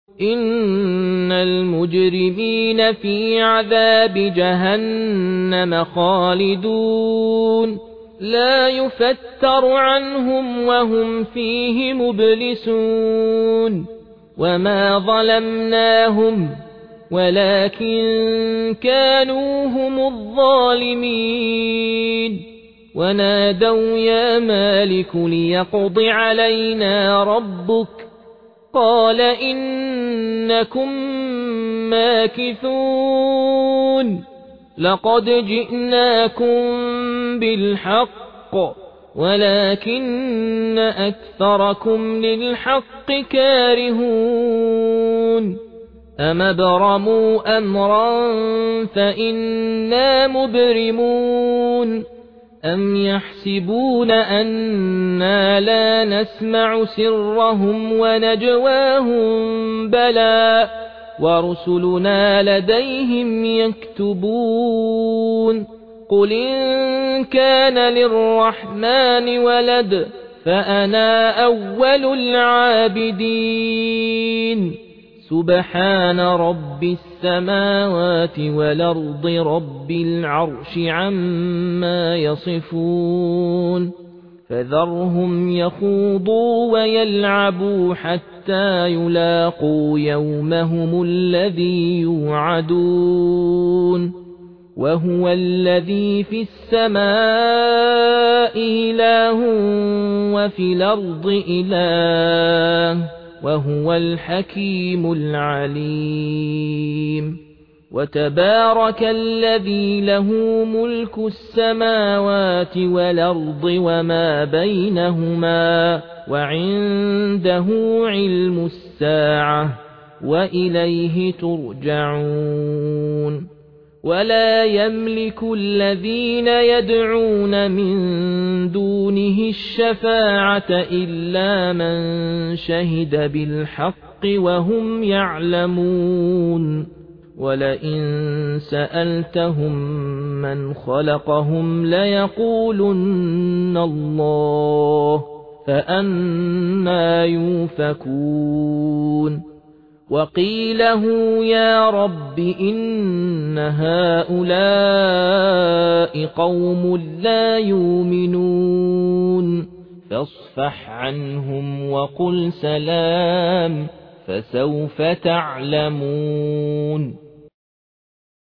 إن المجرمين في عذاب جهنم خالدون لا يفتر عنهم وهم فيه مبلسون وما ظلمناهم ولكن كانوا هم الظالمين ونادوا يا مالك ليقض علينا ربك قال إنكم ماكثون لقد جئناكم بالحق ولكن أكثركم للحق كارهون أم ابرموا أمرا فإنا مبرمون أم يحسبون أنا لا نسمع سرهم ونجواهم بلى ورسلنا لديهم يكتبون قل إن كان للرحمن ولد فأنا أول العابدين سبحان رب السماوات والأرض رب العرش عما يصفون فذرهم يخوضوا ويلعبوا حتى يلاقوا يومهم الذي يوعدون وهو الذي في السماء إله وفي الأرض إله وهو الحكيم العليم وتبارك الذي له ملك السماوات والأرض وما بينهما وعنده علم الساعة وإليه ترجعون ولا يملك الذين يدعون من دونه الشفاعة إلا من شهد بالحق وهم يعلمون ولئن سألتهم من خلقهم ليقولن الله فأنى يؤفكون وقيله يا رب إن هؤلاء قوم لا يؤمنون فاصفح عنهم وقل سلام فسوف تعلمون